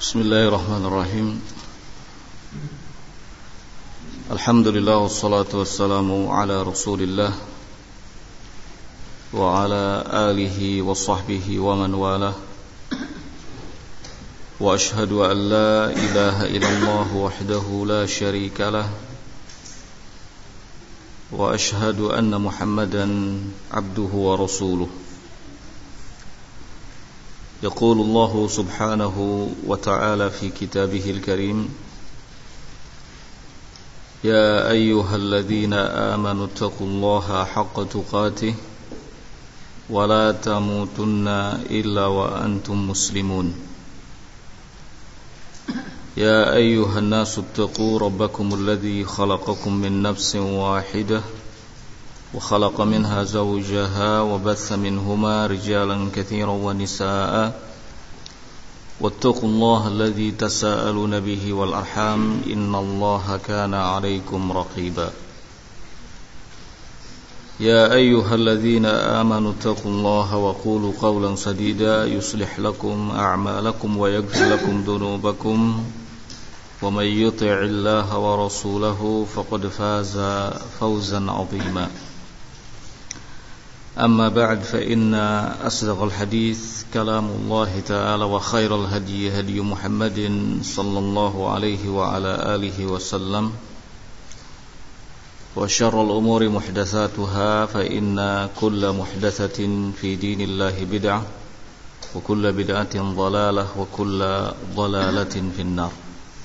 Bismillahirrahmanirrahim. Alhamdulillah wassalatu wassalamu ala Rasulillah wa ala alihi wa sahbihi wa man walah. Wa ashhadu an la ilaha illallah wahdahu la syarika lah. Wa ashhadu anna Muhammadan abduhu wa rasuluh. يقول الله سبحانه وتعالى في كتابه الكريم يا أيها الذين آمنوا اتقوا الله حق تقاته ولا تموتن إلا وأنتم مسلمون يا أيها الناس اتقوا ربكم الذي خلقكم من نفس واحدة وخلق منها زوجها وبث منهما رجالا كثيرا ونساء واتقوا الله الذي تساءلون به والأرحام إن الله كان عليكم رقيبا يا أيها الذين آمنوا اتقوا الله وقولوا قولا سديدا يصلح لكم أعمالكم ويغفر لكم ذنوبكم ومن يطع الله ورسوله فقد فاز فوزا عظيما أما بعد فإن أصدق الحديث كلام الله تعالى وخير الهدي هدي محمد صلى الله عليه وعلى آله وسلم وشر الأمور محدثاتها فإن كل محدثة في دين الله بدعة وكل بدعة ضلالة وكل ضلالة في النار.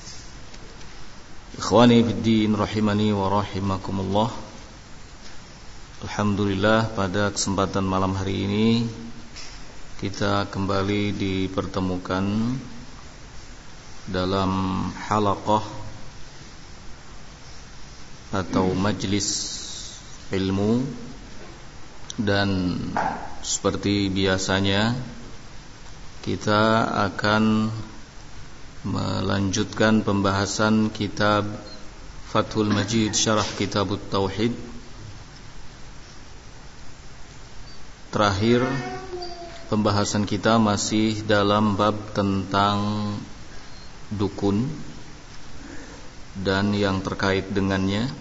إخواني في الدين رحمني ورحمكم الله. Alhamdulillah, pada kesempatan malam hari ini kita kembali dipertemukan dalam halaqah atau majlis ilmu, dan seperti biasanya kita akan melanjutkan pembahasan kitab Fathul Majid Syarah Kitabut Tauhid. Terakhir pembahasan kita masih dalam bab tentang dukun dan yang terkait dengannya.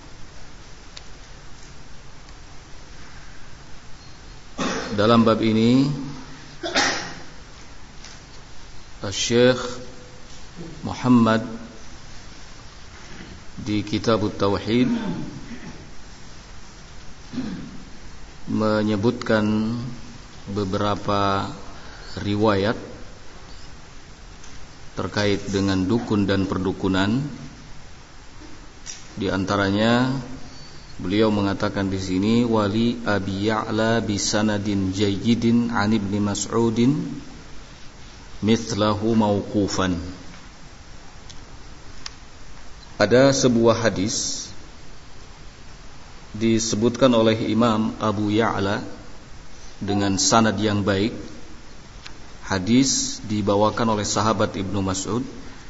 Dalam bab ini Syekh Muhammad di Kitabut Tauhid menyebutkan beberapa riwayat terkait dengan dukun dan perdukunan. Di antaranya beliau mengatakan di sini wali Abi Ya'la bi sanadin jayyidin an Ibnu Mas'udin mithlahu mauqufan. Ada sebuah hadis disebutkan oleh Imam Abu Ya'la dengan sanad yang baik. Hadis dibawakan oleh sahabat Ibnu Mas'ud.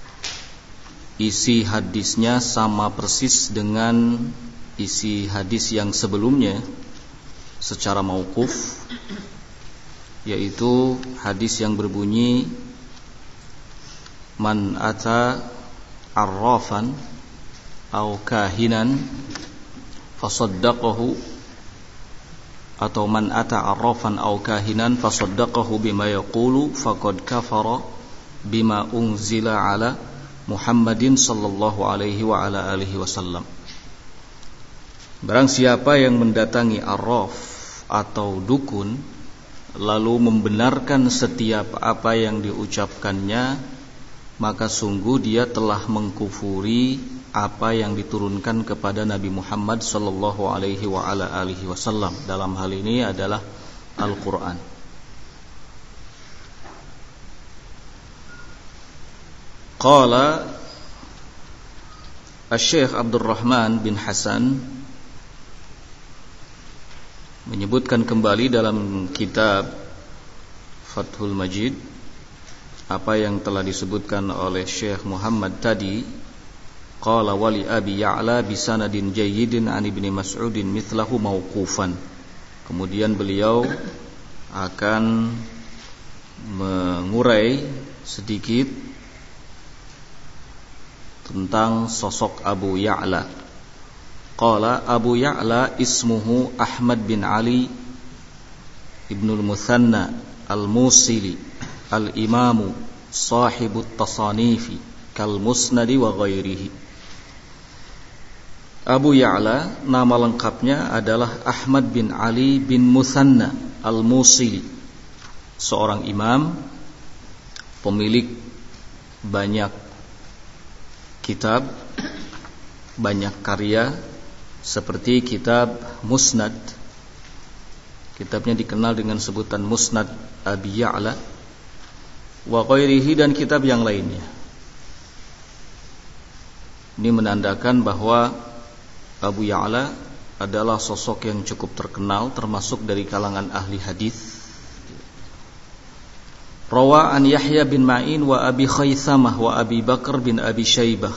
Isi hadisnya sama persis dengan isi hadis yang sebelumnya secara mauquf, yaitu hadis yang berbunyi man ata arrafan au kahinan fasaddaqahu, atau man ata arrafan aw kahinan fasaddaqahu bima yaqulu faqad kafara bima unzila ala Muhammadin sallallahu alaihi wa ala alihi wasallam. Barang siapa yang mendatangi arraf atau dukun lalu membenarkan setiap apa yang diucapkannya, maka sungguh dia telah mengkufuri apa yang diturunkan kepada Nabi Muhammad sallallahu alaihi wa ala alihi wasallam. Dalam hal ini adalah Al-Qur'an. Qala Asy-Syaikh Abdul Rahman bin Hasan menyebutkan kembali dalam kitab Fathul Majid apa yang telah disebutkan oleh Syekh Muhammad tadi. Qala wali Abi Ya'la bi sanadin jayyidin an Ibnu Mas'udin mithlahu mauqufan. Kemudian beliau akan mengurai sedikit tentang sosok Abu Ya'la. Qala Abu Ya'la ismuhu Ahmad bin Ali Ibnul Muthanna Al-Musili Al-Imamu Sahibut Tasanifi Kal Musnadi wa ghairihi. Abu Ya'la nama lengkapnya adalah Ahmad bin Ali bin Muthanna Al-Musili, seorang imam, pemilik banyak kitab, banyak karya, seperti kitab Musnad. Kitabnya dikenal dengan sebutan Musnad Abi Ya'la wa ghairihi, dan kitab yang lainnya. Ini menandakan bahwa Abu Ya'la adalah sosok yang cukup terkenal, termasuk dari kalangan ahli hadis. Rawa an Yahya bin Ma'in wa Abi Khaythamah wa Abi Bakr bin Abi Syaibah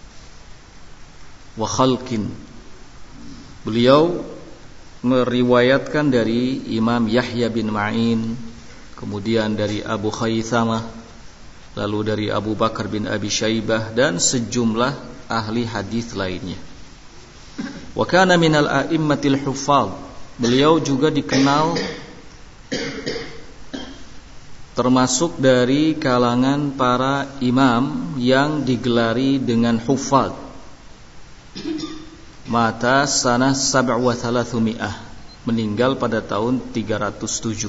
wa khalqin. Beliau meriwayatkan dari Imam Yahya bin Ma'in, kemudian dari Abu Khaythamah, lalu dari Abu Bakar bin Abi Syaibah, dan sejumlah ahli hadis lainnya. Wa kana minal a'immatil huffaz. Beliau juga dikenal termasuk dari kalangan para imam yang digelari dengan huffaz. Mata sanah 300, meninggal pada tahun 307.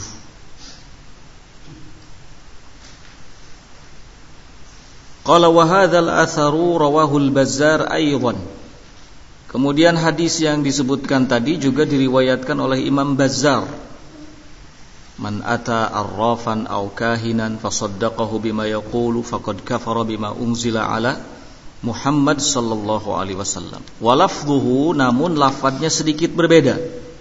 Qala wa hadzal atharu rawahu al-Bazzar aidan. Kemudian hadis yang disebutkan tadi juga diriwayatkan oleh Imam Bazzar. Man ata arrafan aw kahinan fasaddaqahu bima yaqulu faqad kafara bima unzila ala Muhammad sallallahu alaihi wasallam. Wa lafdhuhu, namun lafadznya sedikit berbeda.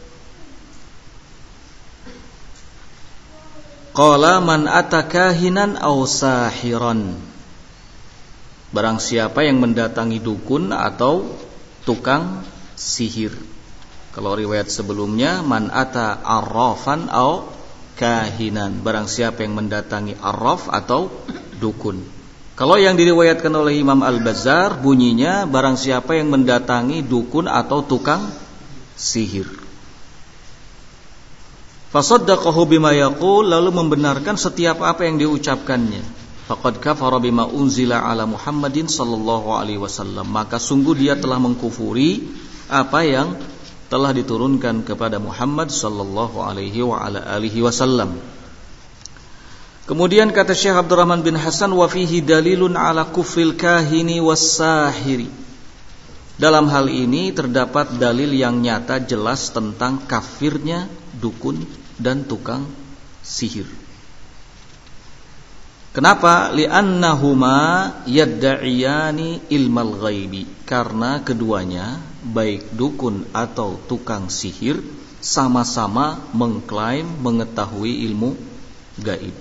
Qala man ata kahinan aw sahiran. Barang siapa yang mendatangi dukun atau tukang sihir. Kalau riwayat sebelumnya man ata arrafan aw kahinan, barang siapa yang mendatangi arraf atau dukun. Kalau yang diriwayatkan oleh Imam Al-Bazzar bunyinya barang siapa yang mendatangi dukun atau tukang sihir. Fasaddaqahu bima yaqul, lalu membenarkan setiap apa yang diucapkannya. Faqad kafara bima unzila ala Muhammadin sallallahu alaihi wasallam, maka sungguh dia telah mengkufuri apa yang telah diturunkan kepada Muhammad sallallahu alaihi wa ala alihi wasallam. Kemudian kata Syekh Abdurrahman bin Hasan, wa fihi dalilun ala kufril kahini was-sahiri. Dalam hal ini terdapat dalil yang nyata jelas tentang kafirnya dukun dan tukang sihir. Kenapa? Li'annahuma yadda'iyani ilmal ghaibi. Karena keduanya, baik dukun atau tukang sihir, sama-sama mengklaim mengetahui ilmu gaib.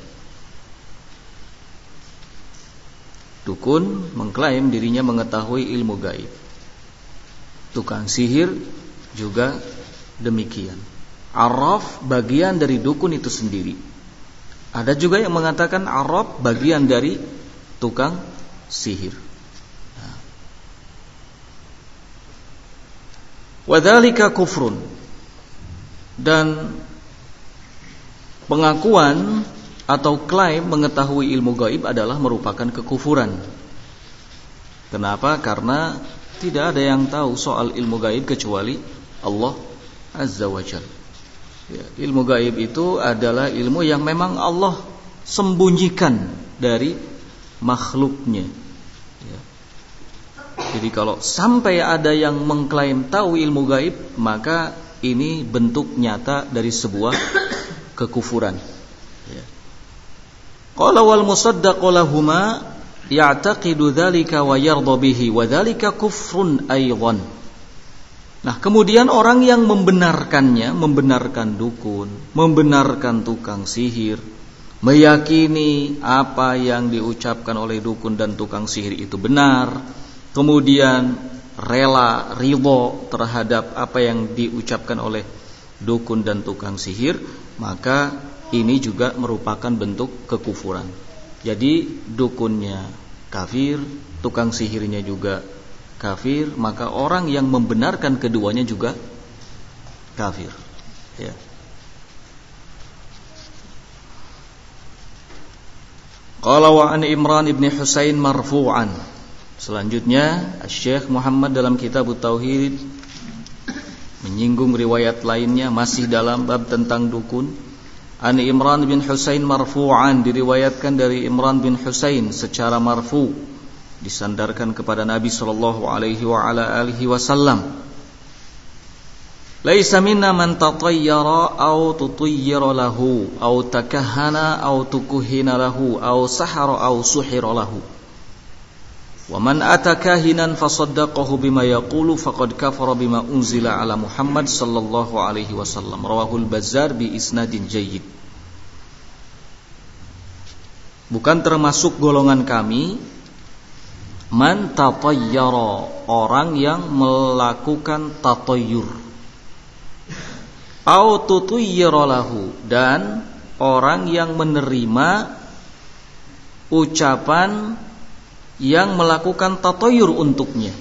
Dukun mengklaim dirinya mengetahui ilmu gaib. Tukang sihir juga demikian. Arraf bagian dari dukun itu sendiri. Ada juga yang mengatakan arraf bagian dari tukang sihir. Wadzalika kufrun. Dan pengakuan atau klaim mengetahui ilmu gaib adalah merupakan kekufuran. Kenapa? Karena tidak ada yang tahu soal ilmu gaib kecuali Allah Azza wa Jalla. Ya, ilmu gaib itu adalah ilmu yang memang Allah sembunyikan dari makhluknya. Ya. Jadi kalau sampai ada yang mengklaim tahu ilmu gaib, maka ini bentuk nyata dari sebuah kekufuran. Ya. Qala wal musaddaqu lahuma ya'taqidu dzalika wa yardha bihi wa dzalika kufrun aidan. Nah, kemudian orang yang membenarkannya, membenarkan dukun, membenarkan tukang sihir, meyakini apa yang diucapkan oleh dukun dan tukang sihir itu benar, kemudian rela, ridho terhadap apa yang diucapkan oleh dukun dan tukang sihir, maka ini juga merupakan bentuk kekufuran. Jadi dukunnya, kafir, tukang sihirnya juga kafir, maka orang yang membenarkan keduanya juga kafir. Ya. Qala wa an Imran ibn Husain marfu'an. Selanjutnya Syekh Muhammad dalam kitab Tauhid menyinggung riwayat lainnya masih dalam bab tentang dukun. An Imran bin Husain marfu'an, diriwayatkan dari Imran bin Husain secara marfu', disandarkan kepada Nabi sallallahu alaihi wa ala alihi wasallam. Laisa minna man tatayyara aw tutayyara lahu aw takahhana aw tukuhina lahu aw sahara aw suhira lahu. Wa man atakahinan fasaddaqahu bima yaqulu faqad kafara bima unzila ala Muhammad sallallahu alaihi wasallam. Rawahul Bazzar bi isnadin jayyid. Bukan termasuk golongan kami man tatayyara, orang yang melakukan tatayyur, au tutayyara lahu, dan orang yang menerima ucapan yang melakukan tatayyur untuknya,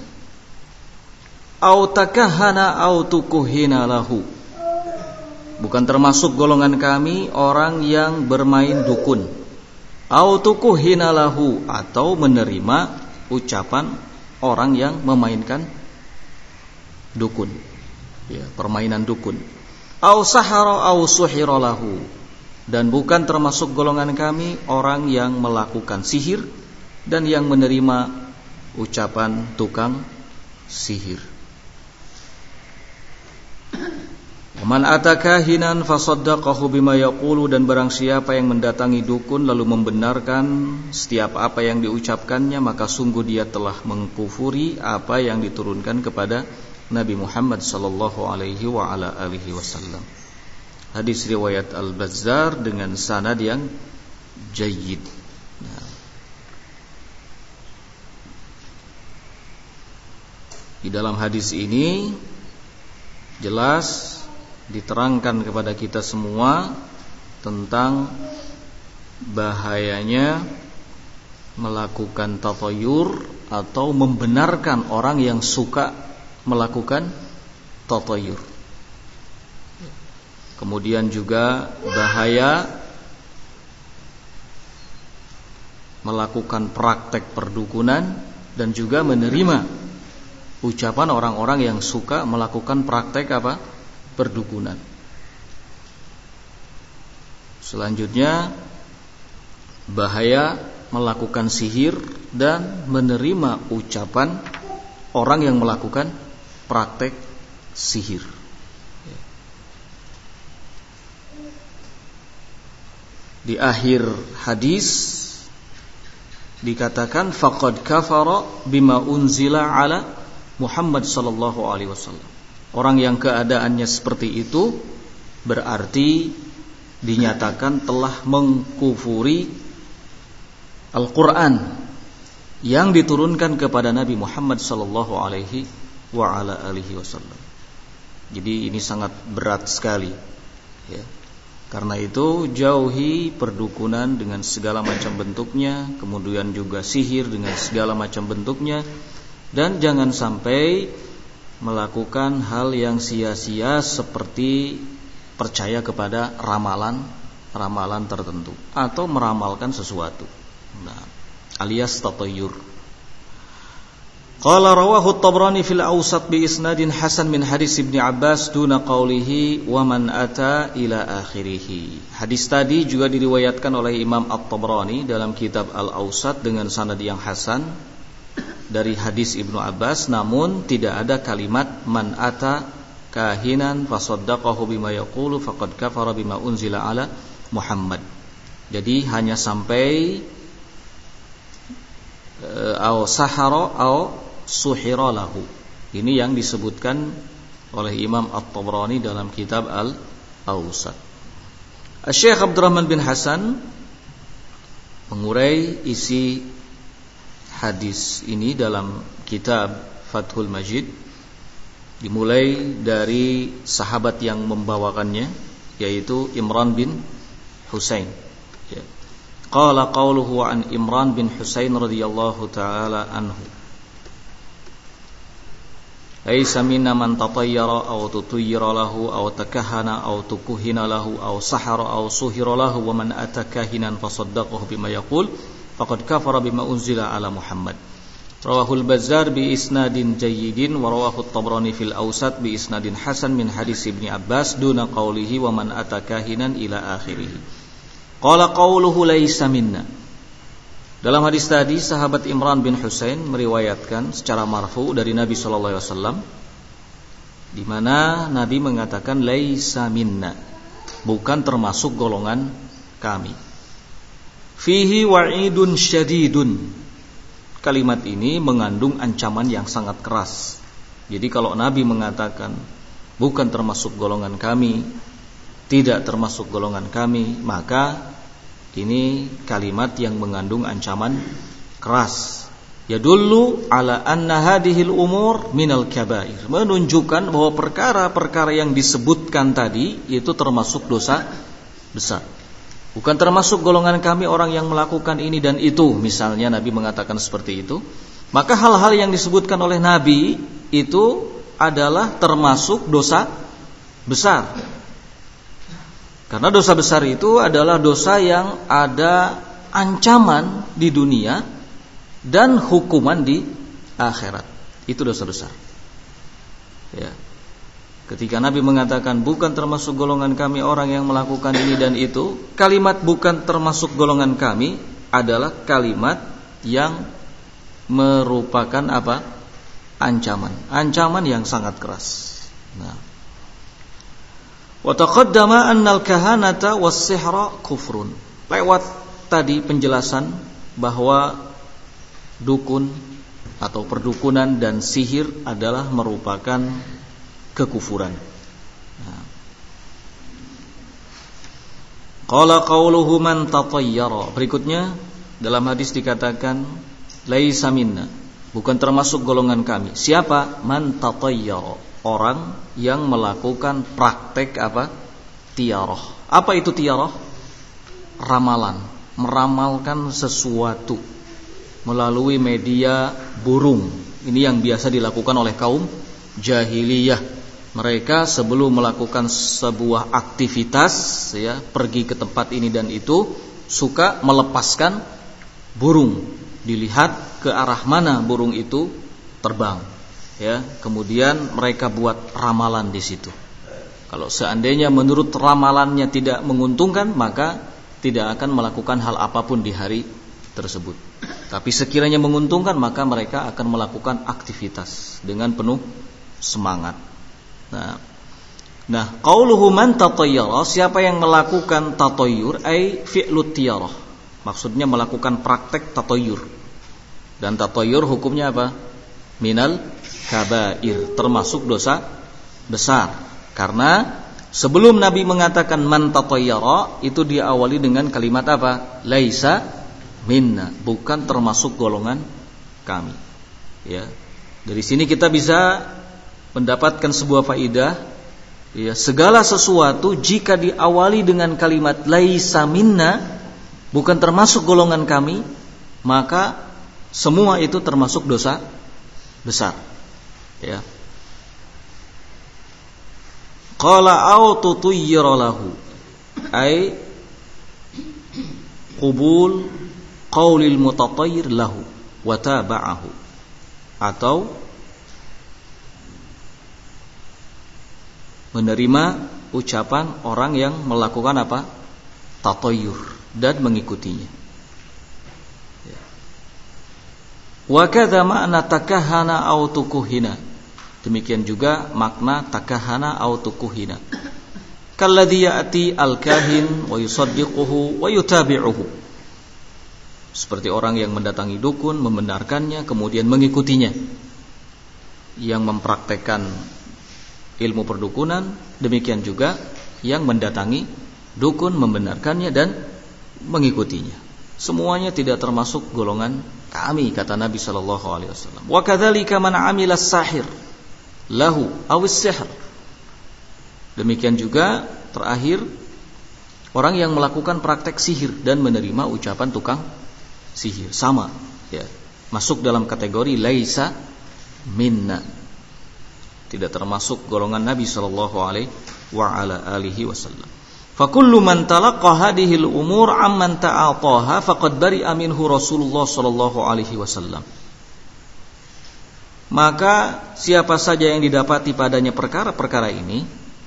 au takahhana au tukuhina lahu. Bukan termasuk golongan kami orang yang bermain dukun, au tukuhina lahu, atau menerima ucapan orang yang memainkan dukun, ya, permainan dukun. Au sahara au suhira lahu, dan bukan termasuk golongan kami orang yang melakukan sihir dan yang menerima ucapan tukang sihir. Man atakahinan fasaddaqahu bima yaqulu, dan barang siapa yang mendatangi dukun lalu membenarkan setiap apa yang diucapkannya, maka sungguh dia telah mengkufuri apa yang diturunkan kepada Nabi Muhammad sallallahu alaihi wa ala alihi wasallam. Hadis riwayat Al-Bazzar dengan sanad yang jayyid. Di dalam hadis ini jelas diterangkan kepada kita semua tentang bahayanya melakukan tatayyur atau membenarkan orang yang suka melakukan tatayyur. Kemudian juga bahaya melakukan praktek perdukunan dan juga menerima ucapan orang-orang yang suka melakukan praktek apa? Perdukunan. Selanjutnya bahaya melakukan sihir dan menerima ucapan orang yang melakukan praktek sihir. Di akhir hadis dikatakan faqad kafara bima unzila ala Muhammad sallallahu alaihi wasallam. Orang yang keadaannya seperti itu berarti dinyatakan telah mengkufuri Al-Quran yang diturunkan kepada Nabi Muhammad sallallahu alaihi wa ala alihi wasallam. Jadi ini sangat berat sekali, ya. Karena itu jauhi perdukunan dengan segala macam bentuknya, kemudian juga sihir dengan segala macam bentuknya, dan jangan sampai melakukan hal yang sia-sia seperti percaya kepada ramalan tertentu atau meramalkan sesuatu, alias tatayyur. Qala rawahu at-Tabrani fil Awsat bi isnadin hasan min hadis Ibnu Abbas duna qawlihi wa man ata ila akhirih. Hadis tadi juga diriwayatkan oleh Imam At-Tabrani dalam kitab Al-Awsat dengan sanad yang hasan dari hadis Ibnu Abbas, namun tidak ada kalimat man ata kahinan fasaddaqahu bima yaqulu faqad kafara bima unzila ala Muhammad. Jadi hanya sampai au sahara au suhira lahu. Ini yang disebutkan oleh Imam At-Tabrani dalam kitab Al-Awsat. Syekh Abdurrahman bin Hasan mengurai isi hadis ini dalam kitab Fathul Majid, dimulai dari sahabat yang membawakannya, yaitu Imran bin Husain, ya. Qala qawluhu an Imran bin Husain radhiyallahu ta'ala anhu. Laisa minna man tatayyara aw tutayyara lahu aw takahhana aw tukuhina lahu aw sahara aw suhira lahu wa man atakahinan fasaddaqahu bima yaqul faqad kafara bima unzila ala Muhammad. Rawahul Bazzar bi isnadin jayyidin wa rawahu at-Tabrani fil Awsat bi isnadin hasan min hadis Ibnu Abbas duna qawlihi wa man atakahinan ila akhirih. Qala qawluhu laisa minna. Dalam hadis tadi sahabat Imran bin Husain meriwayatkan secara marfu dari Nabi sallallahu alaihi wasallam di mana Nabi mengatakan laisa minna, bukan termasuk golongan kami. Fihi wa'idun syadidun. Kalimat ini mengandung ancaman yang sangat keras. Jadi kalau Nabi mengatakan bukan termasuk golongan kami, tidak termasuk golongan kami, maka ini kalimat yang mengandung ancaman keras. Yadullu ala anna hadhil umur minal kabair, menunjukkan bahwa perkara-perkara yang disebutkan tadi itu termasuk dosa besar. Bukan termasuk golongan kami orang yang melakukan ini dan itu. Misalnya Nabi mengatakan seperti itu, maka hal-hal yang disebutkan oleh Nabi itu adalah termasuk dosa besar. Karena dosa besar itu adalah dosa yang ada ancaman di dunia dan hukuman di akhirat. Itu dosa besar. Ya. Ketika Nabi mengatakan bukan termasuk golongan kami orang yang melakukan ini dan itu, kalimat bukan termasuk golongan kami adalah kalimat yang merupakan apa? Ancaman. Ancaman yang sangat keras. Nah, wa taqaddama annal kahanata was-sihra kufrun. Lewat tadi penjelasan bahwa dukun atau perdukunan dan sihir adalah merupakan kekufuran. Qala qawluhu man tatayyara. Berikutnya dalam hadis dikatakan laisa minna, bukan termasuk golongan kami. Siapa? Man tatayyara, orang yang melakukan praktek apa? Tiarah. Apa itu tiarah? Ramalan, meramalkan sesuatu melalui media burung. Ini yang biasa dilakukan oleh kaum jahiliyah. Mereka sebelum melakukan sebuah aktivitas, ya, pergi ke tempat ini dan itu, suka melepaskan burung. Dilihat ke arah mana burung itu terbang. Ya, kemudian mereka buat ramalan di situ. Kalau seandainya menurut ramalannya tidak menguntungkan, maka tidak akan melakukan hal apapun di hari tersebut. Tapi sekiranya menguntungkan, maka mereka akan melakukan aktivitas dengan penuh semangat. Nah, qauluhu man tatayyara, siapa yang melakukan tatayyur, ai fi'lut tiyarah. Maksudnya melakukan praktek tatayyur. Dan tatayyur hukumnya apa? Minal kabair, termasuk dosa besar. Karena sebelum Nabi mengatakan man tatayyara, itu diawali dengan kalimat apa? Laisa minna, bukan termasuk golongan kami. Ya. Dari sini kita bisa mendapatkan sebuah faidah, ya, segala sesuatu jika diawali dengan kalimat laisa minna, bukan termasuk golongan kami, maka semua itu termasuk dosa besar. Ya. Qala au tutayyira lahu, ai qubul qaulil mutatayyir lahu wa taba'ahu, atau menerima ucapan orang yang melakukan apa? Tatayyur dan mengikutinya. Wa kadza ma'na takahhana au tukuhina. Demikian juga makna takahhana au tukuhina. Kalladzi ya'ti al-kahin wa yusaddiquhu wa yutabi'uhu. Seperti orang yang mendatangi dukun, membenarkannya, kemudian mengikutinya. Yang mempraktekkan ilmu perdukunan, demikian juga yang mendatangi dukun, membenarkannya dan mengikutinya. Semuanya tidak termasuk golongan kami, kata Nabi sallallahu alaihi wasallam. Wa kadzalika man 'amila as-sahir lahu aw as-sihr. Demikian juga terakhir Orang yang melakukan praktek sihir dan menerima ucapan tukang sihir sama, ya, masuk dalam kategori laisa minna, tidak termasuk golongan Nabi sallallahu alaihi wa ala alihi wasallam. Fa kullu man talaqqa hadhihi al-umur amman ta'ataha faqad bari'a minhu Rasulullah sallallahu alaihi wasallam. Maka siapa saja yang didapati padanya perkara-perkara ini,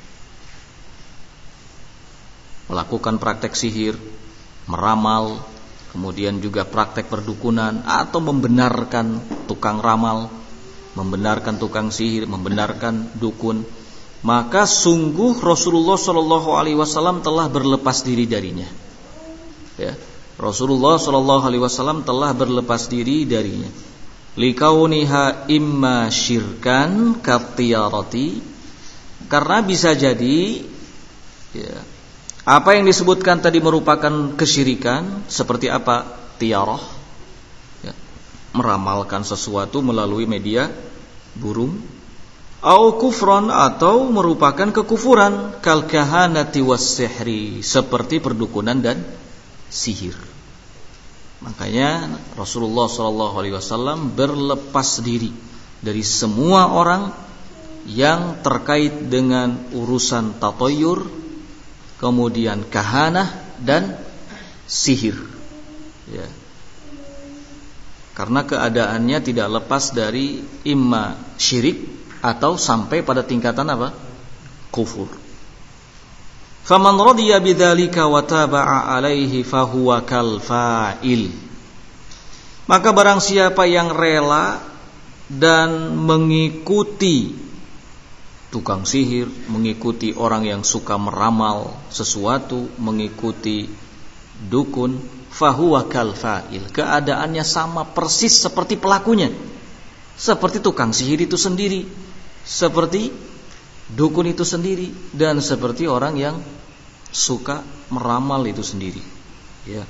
melakukan praktek sihir, meramal, kemudian juga praktek perdukunan, atau membenarkan tukang ramal, membenarkan tukang sihir, membenarkan dukun, maka sungguh Rasulullah Shallallahu Alaihi Wasallam telah berlepas diri darinya. Ya, Rasulullah Shallallahu Alaihi Wasallam telah berlepas diri darinya. Likauniha imma syirkan katiyarati, karena bisa jadi, ya, apa yang disebutkan tadi merupakan kesyirikan. Seperti apa? Tiarah, ya, meramalkan sesuatu melalui media burung. Au kufran, atau merupakan kekufuran. Kal kahanati was sihri, seperti perdukunan dan sihir. Makanya Rasulullah SAW berlepas diri dari semua orang yang terkait dengan urusan tatoyur, kemudian kahanah dan sihir, ya. Karena keadaannya tidak lepas dari imma syirik atau sampai pada tingkatan apa? Kufur. Faman radiya bidzalika wa taba'a alaihi fahuwa kal fa'il. Maka barang siapa yang rela dan mengikuti tukang sihir, mengikuti orang yang suka meramal sesuatu, mengikuti dukun, fahuwa kal fa'il, keadaannya sama persis seperti pelakunya, seperti tukang sihir itu sendiri, seperti dukun itu sendiri, dan seperti orang yang suka meramal itu sendiri, ya.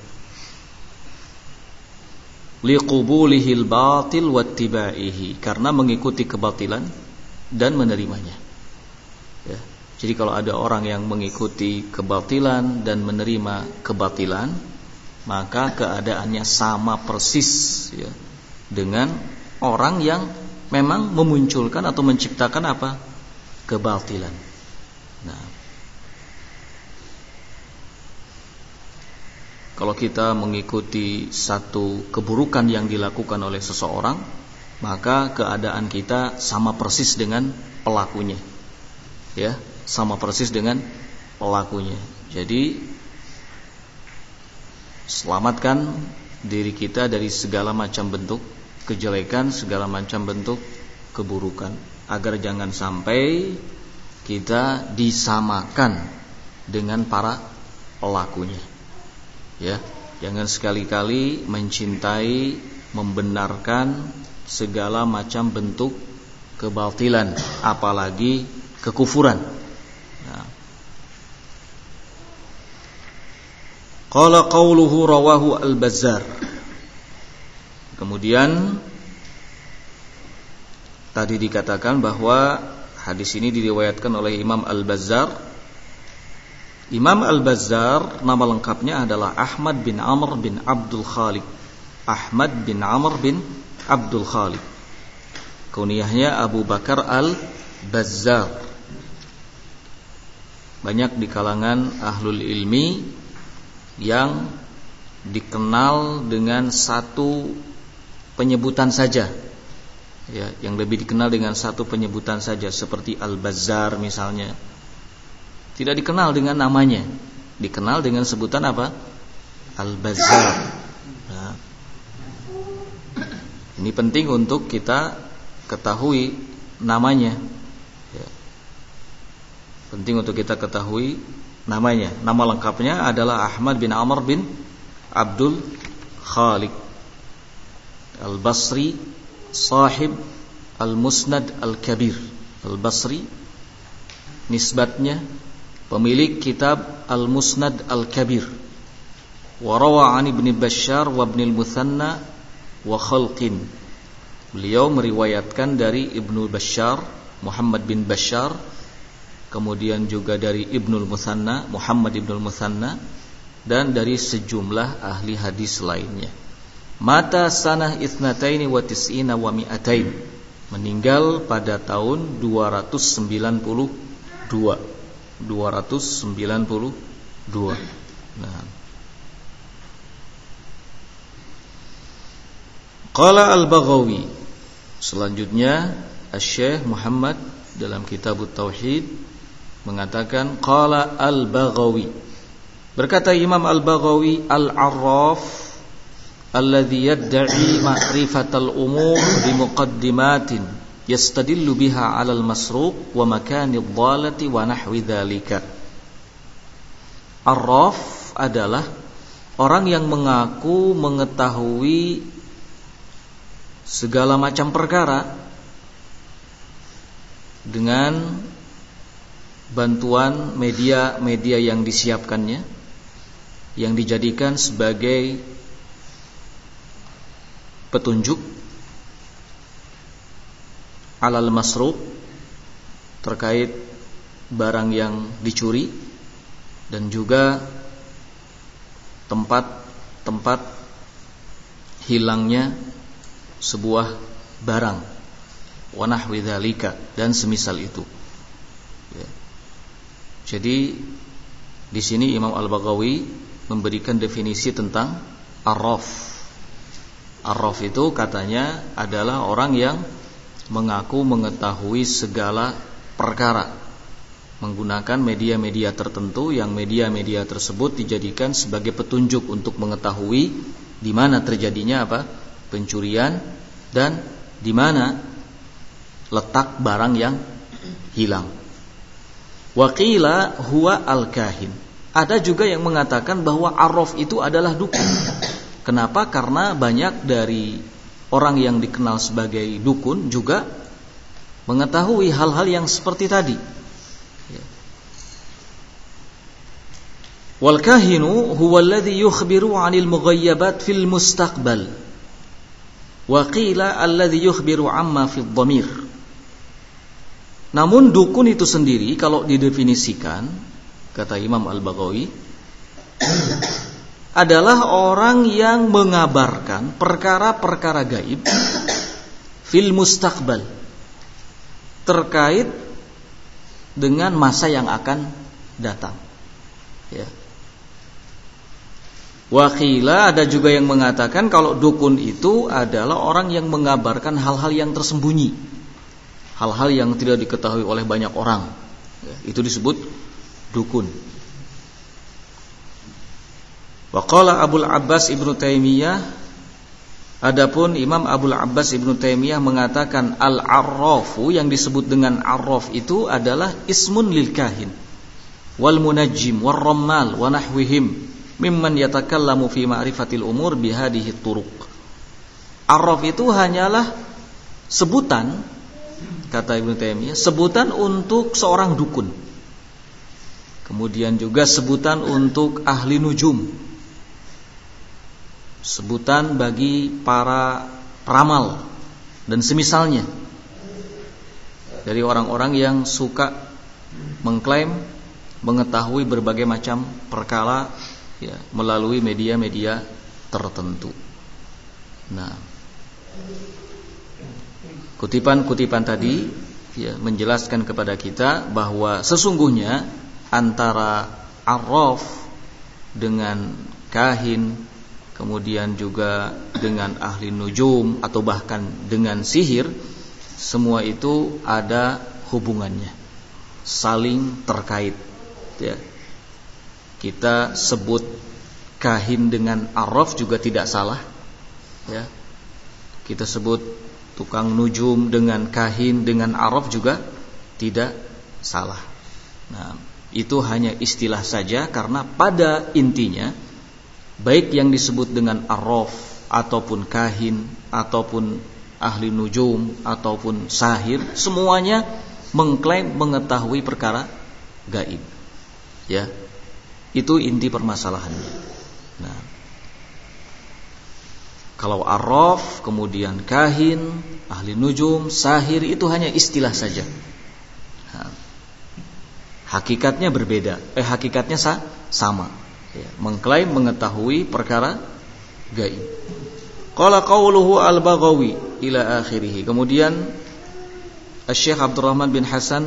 Liqubulihil batil wattibaihi, karena mengikuti kebatilan dan menerimanya, ya. Jadi kalau ada orang yang mengikuti kebatilan dan menerima kebatilan, maka keadaannya sama persis, ya, dengan orang yang memang memunculkan atau menciptakan apa? Kebatilan. Nah, kalau kita mengikuti satu keburukan yang dilakukan oleh seseorang, maka keadaan kita sama persis dengan pelakunya, ya, sama persis dengan pelakunya. Jadi selamatkan diri kita dari segala macam bentuk kejelekan, segala macam bentuk keburukan, agar jangan sampai kita disamakan dengan para pelakunya, ya. Jangan sekali-kali mencintai, membenarkan segala macam bentuk kebatilan, apalagi kekufuran. Nah. Qala qauluhu rawahu al-Bazzar. Kemudian tadi dikatakan bahwa hadis ini diriwayatkan oleh Imam Al-Bazzar. Imam Al-Bazzar nama lengkapnya adalah Ahmad bin Amr bin Abdul Khaliq. Ahmad bin Amr bin Abdul Khaliq. Kunyahnya Abu Bakar Al-Bazzar. Banyak di kalangan ahlul ilmi yang dikenal dengan satu penyebutan saja, ya, yang lebih dikenal dengan satu penyebutan saja, seperti Al-Bazzar misalnya. Tidak dikenal dengan namanya, dikenal dengan sebutan apa? Al-Bazzar. Nah, ini penting untuk kita ketahui namanya, ya. Penting untuk kita ketahui namanya. Nama lengkapnya adalah Ahmad bin Amr bin Abdul Khaliq Al-Basri, sahib Al-Musnad Al-Kabir. Al-Basri nisbatnya pemilik kitab Al-Musnad Al-Kabir. Wa rawa an Ibn Bashar wa Ibn Al-Muthanna wa khalqin. Beliau meriwayatkan dari Ibnu Bashar, Muhammad bin Bashar, kemudian juga dari Ibnul Mutsanna, Muhammad Ibnul Mutsanna, dan dari sejumlah ahli hadis lainnya. Mata sanah isnataini wa tis'ina wa mi'atain, meninggal pada tahun 292. Nah. Qala Al-Baghawi, selanjutnya Asy-Syaikh Muhammad dalam Kitab Tauhid mengatakan qala Al-Baghawi, berkata Imam Al-Baghawi, al-'arraf alladhi yadda'i ma'rifatal umur bi muqaddimatin yastadillu biha 'alal masruq wa makanid dhalati wa nahwi dzalika. Arraf adalah orang yang mengaku mengetahui segala macam perkara dengan bantuan media-media yang disiapkannya, yang dijadikan sebagai petunjuk alal masruq, terkait barang yang dicuri, dan juga tempat hilangnya sebuah barang, wa nahwi dzalika, dan semisal itu. Ya. Jadi di sini Imam Al-Baghawi memberikan definisi tentang arraf. Arraf itu katanya adalah orang yang mengaku mengetahui segala perkara menggunakan media-media tertentu, yang media-media tersebut dijadikan sebagai petunjuk untuk mengetahui di mana terjadinya pencurian dan di mana letak barang yang hilang. Wa qila huwa al-kahin. Ada juga yang mengatakan bahwa arraf itu adalah dukun. Kenapa? Karena banyak dari orang yang dikenal sebagai dukun juga mengetahui hal-hal yang seperti tadi. Wal kahinu huwa alladhi yukhbiru 'anil mughayyabat fil mustaqbal. Wa qila alladhi yukhbiru 'amma fid dhamir. Namun dukun itu sendiri kalau didefinisikan, kata Imam Al-Baghawi, adalah orang yang mengabarkan perkara-perkara gaib fil mustaqbal, terkait dengan masa yang akan datang. Ya. Wakila, ada juga yang mengatakan kalau dukun itu adalah orang yang mengabarkan hal-hal yang tersembunyi, hal-hal yang tidak diketahui oleh banyak orang. Ya, itu disebut dukun. Waqala Abul Abbas Ibnu Taimiyah, adapun Imam Abul Abbas Ibnu Taimiyah mengatakan al-arrafu, yang disebut dengan arraf itu adalah ismun lil kahin wal munajjim war rammal wa nahwihim mimman yatakallamu fi ma'rifatil umur bihadihi turuq. Arraf itu hanyalah sebutan, kata Ibnu Taimiyah, sebutan untuk seorang dukun. Kemudian juga sebutan untuk ahli nujum, sebutan bagi para peramal dan semisalnya, dari orang-orang yang suka mengklaim mengetahui berbagai macam perkara, ya, melalui media-media tertentu. Nah, kutipan-kutipan tadi ya menjelaskan kepada kita bahwa sesungguhnya antara arraf dengan kahin, kemudian juga dengan ahli nujum atau bahkan dengan sihir, semua itu ada hubungannya, saling terkait. Ya. Kita sebut kahin dengan arraf juga tidak salah. Ya. Kita sebut tukang nujum dengan kahin dengan arraf juga tidak salah. Nah, itu hanya istilah saja, karena pada intinya baik yang disebut dengan arraf ataupun kahin ataupun ahli nujum ataupun sahir, semuanya mengklaim mengetahui perkara gaib. Ya. Itu inti permasalahannya. Nah, kalau arraf, kemudian kahin, ahli nujum, sahir, itu hanya istilah saja. Nah, hakikatnya berbeda, hakikatnya sama. Ya, mengklaim mengetahui perkara gaib. Qala qauluhu al-Baghawi ila akhirih. Kemudian Syekh Abdurrahman bin Hasan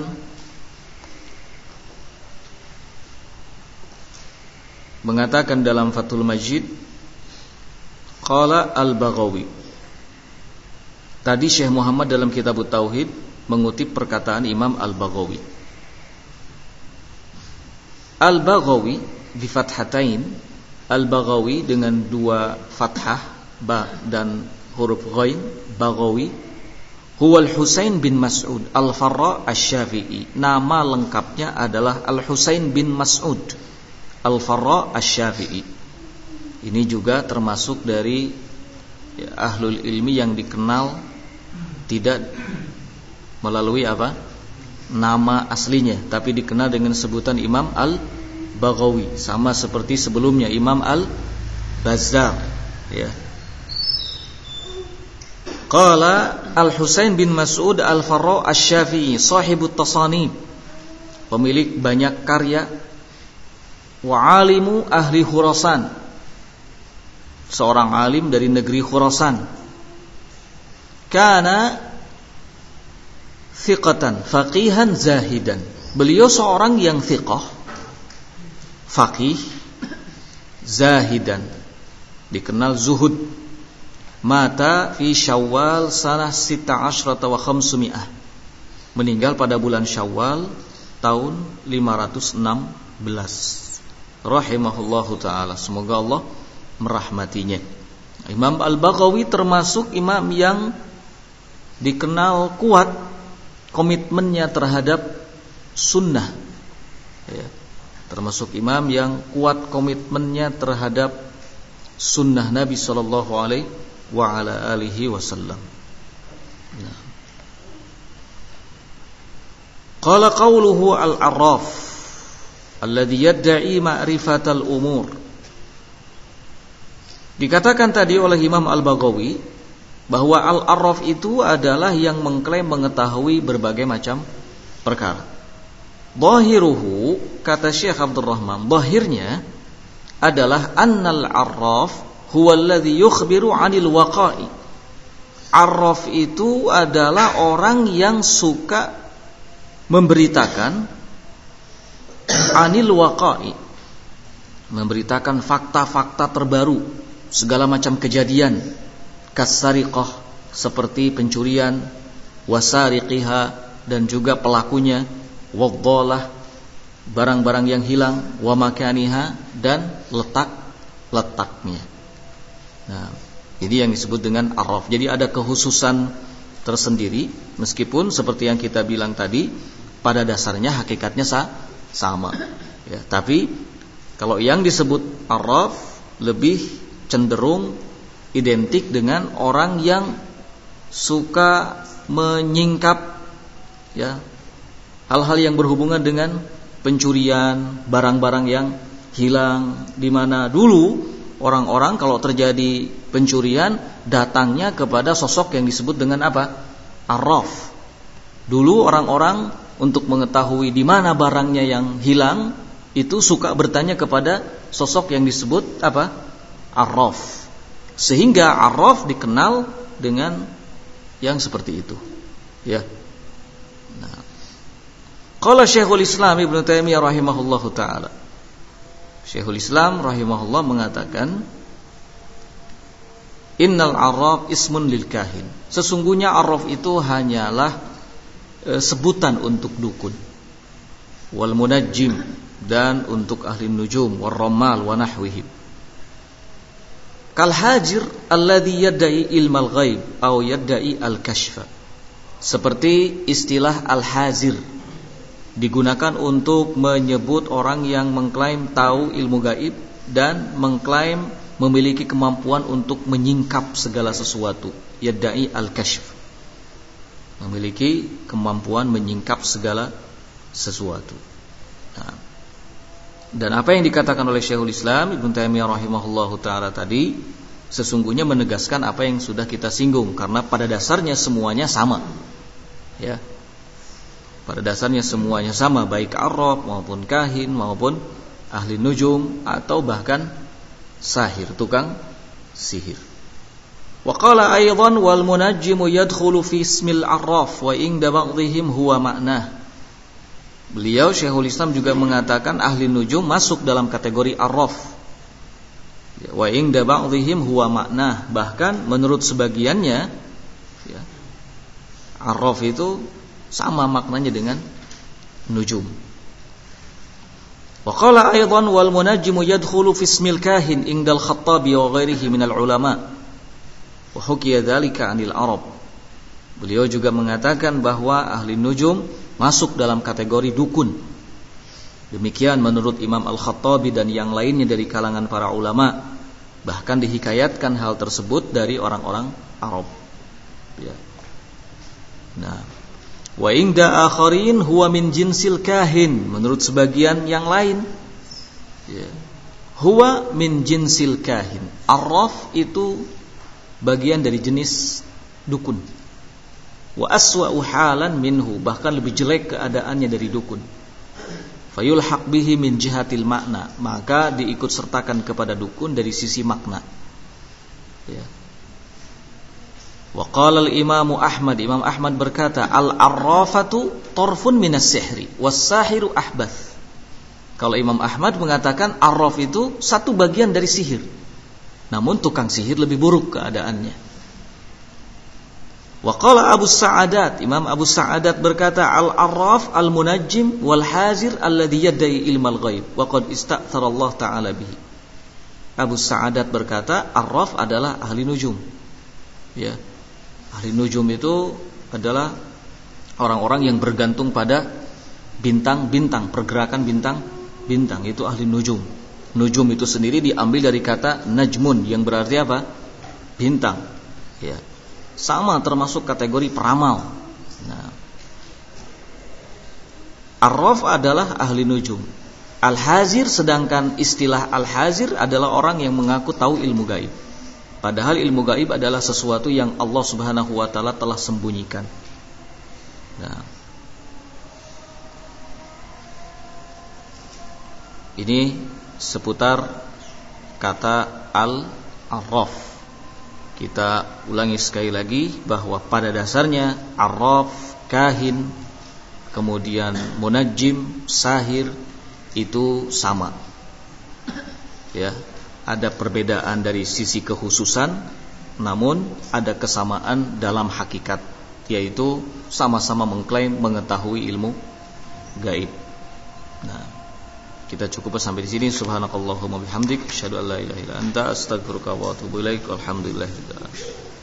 mengatakan dalam Fathul Majid, qala al-Baghawi. Tadi Syekh Muhammad dalam Kitab Tauhid mengutip perkataan Imam Al-Baghawi. Al-Baghawi bi fathatain, Al-Baghawi dengan dua fathah ba dan huruf ghain, Baghawi, huwa Al-Husain bin Mas'ud Al-Farra Asy-Syafi'i. Nama lengkapnya adalah Al-Husain bin Mas'ud Al-Farra Asy-Syafi'i. Ini juga termasuk dari ahlul ilmi yang dikenal tidak melalui nama aslinya, tapi dikenal dengan sebutan Imam Al-Baghawi, sama seperti sebelumnya Imam Al-Bazzar, ya. Qala Al-Husain bin Mas'ud Al-Farra Asy-Syafi'i sahibut tasanib, pemilik banyak karya, wa alimu ahli Khurasan, seorang alim dari negeri Khurasan. Kana thiqatan faqihan zahidan, beliau seorang yang thiqah, faqih, zahidan, dikenal zuhud. Mata fi Syawal sanah 16 wa 500, meninggal pada bulan Syawal tahun 516, rahimahullahu ta'ala, semoga Allah merahmatinya. Imam Al-Baghawi termasuk imam yang dikenal kuat komitmennya terhadap sunnah, ya. Termasuk imam yang kuat komitmennya terhadap sunnah Nabi sallallahu alaihi wa ala alihi wasallam. Nah. Qala qawluhu al-arraf alladhi yadda'i ma'rifatal umur. Dikatakan tadi oleh Imam Al-Baghawi bahwa al-arraf itu adalah yang mengklaim mengetahui berbagai macam perkara. Dhahiruhu, kata Syekh Abdurrahman, dhahirnya adalah annal arraf huwa alladhi yukhbiru 'anil waqa'i. Arraf itu adalah orang yang suka memberitakan 'anil waqa'i, memberitakan fakta-fakta terbaru, segala macam kejadian, kasariqah, seperti pencurian, wasariqiha, dan juga pelakunya, waddalah, barang-barang yang hilang, wa makaniha, dan letaknya. Nah, ini yang disebut dengan arraf. Jadi ada kekhususan tersendiri, meskipun seperti yang kita bilang tadi, pada dasarnya hakikatnya sama, ya. Tapi kalau yang disebut arraf lebih cenderung identik dengan orang yang suka menyingkap, ya, hal-hal yang berhubungan dengan pencurian, barang-barang yang hilang, di mana dulu orang-orang kalau terjadi pencurian datangnya kepada sosok yang disebut dengan apa? Arraf. Dulu orang-orang untuk mengetahui di mana barangnya yang hilang itu suka bertanya kepada sosok yang disebut apa? Arraf. Sehingga arraf dikenal dengan yang seperti itu, ya. Nah, qala Syekhul Islam Ibnu Taimiyah rahimahullahu taala. Syekhul Islam rahimahullah mengatakan, innal arraf ismun lil kahin. Sesungguhnya arraf itu hanyalah sebutan untuk dukun, wal munajjim, dan untuk ahli nujum, war ramal wa nahwihim. Kal hajir alladhi yadda'i ilmal ghaib atau yadda'i al-kashfa. Seperti istilah al-hazir digunakan untuk menyebut orang yang mengklaim tahu ilmu gaib dan mengklaim memiliki kemampuan untuk menyingkap segala sesuatu. Yadda'i al-kashf, memiliki kemampuan menyingkap segala sesuatu. Nah, dan apa yang dikatakan oleh Syekhul Islam Ibnu Taimiyah rahimahullahu taala tadi sesungguhnya menegaskan apa yang sudah kita singgung, karena pada dasarnya semuanya sama, ya. Pada dasarnya semuanya sama, baik arraf maupun kahin maupun ahli nujum atau bahkan sahir, tukang sihir. Wa qala aidan wal munajjimu yadkhulu fi ismil arraf wa inda ba'dihim huwa ma'nah. Beliau Syekhul Islam juga mengatakan ahli nujum masuk dalam kategori arraf. Wa inda ba'dihim huwa ma'nah, bahkan menurut sebagiannya ya, arraf itu sama maknanya dengan nujum. Wa qala aidan wal munajjimu yadkhulu fi ismil kahin indal Khattabi wa ghairihi minal ulama wa hukiya dzalika 'anil Arab. Beliau juga mengatakan bahwa ahli nujum masuk dalam kategori dukun. Demikian menurut Imam Al-Khattabi dan yang lainnya dari kalangan para ulama. Bahkan dihikayatkan hal tersebut dari orang-orang Arab ya. Nah, wa inda akharin huwa min jinsil kahin, menurut sebagian yang lain ya, huwa min jinsil kahin. Arraf itu bagian dari jenis dukun. Wa aswa'u halan minhu, bahkan lebih jelek keadaannya dari dukun. Fayulhaq bihi min jihatil makna, maka diikut sertakan kepada dukun dari sisi makna ya. Wa qala al-Imam Ahmad, Imam Ahmad berkata, al-arrafatu tarfun minas sihri was-sahiru ahbath. Kalau Imam Ahmad mengatakan arraf itu satu bagian dari sihir, namun tukang sihir lebih buruk keadaannya. Wa qala Abu Sa'adat, Imam Abu Sa'adat berkata, al-arraf al-munajjim wal-hazir alladhi yadda'i ilmal ghaib wa qad ista'thara Allah ta'ala bihi. Abu Sa'adat berkata, arraf adalah ahli nujum ya. Ahli nujum itu adalah orang-orang yang bergantung pada bintang-bintang, pergerakan bintang-bintang, itu ahli nujum. Nujum itu sendiri diambil dari kata najmun yang berarti apa? Bintang ya. Sama termasuk kategori peramal. Nah, arraf adalah ahli nujum. Al-hazir, sedangkan istilah al-hazir adalah orang yang mengaku tahu ilmu gaib. Padahal ilmu gaib adalah sesuatu yang Allah Subhanahu wa taala telah sembunyikan. Nah, ini seputar kata al-arraf. Kita ulangi sekali lagi bahwa pada dasarnya arraf, kahin, kemudian munajjim, sahir itu sama. Ya, ada perbedaan dari sisi kekhususan, namun ada kesamaan dalam hakikat, yaitu sama-sama mengklaim mengetahui ilmu gaib. Nah, kita cukup sampai di sini. Subhanakallahumma bihamdik, asyhadu an la ilaha illa anta, astaghfiruka wa atubu ilaik. Alhamdulillah.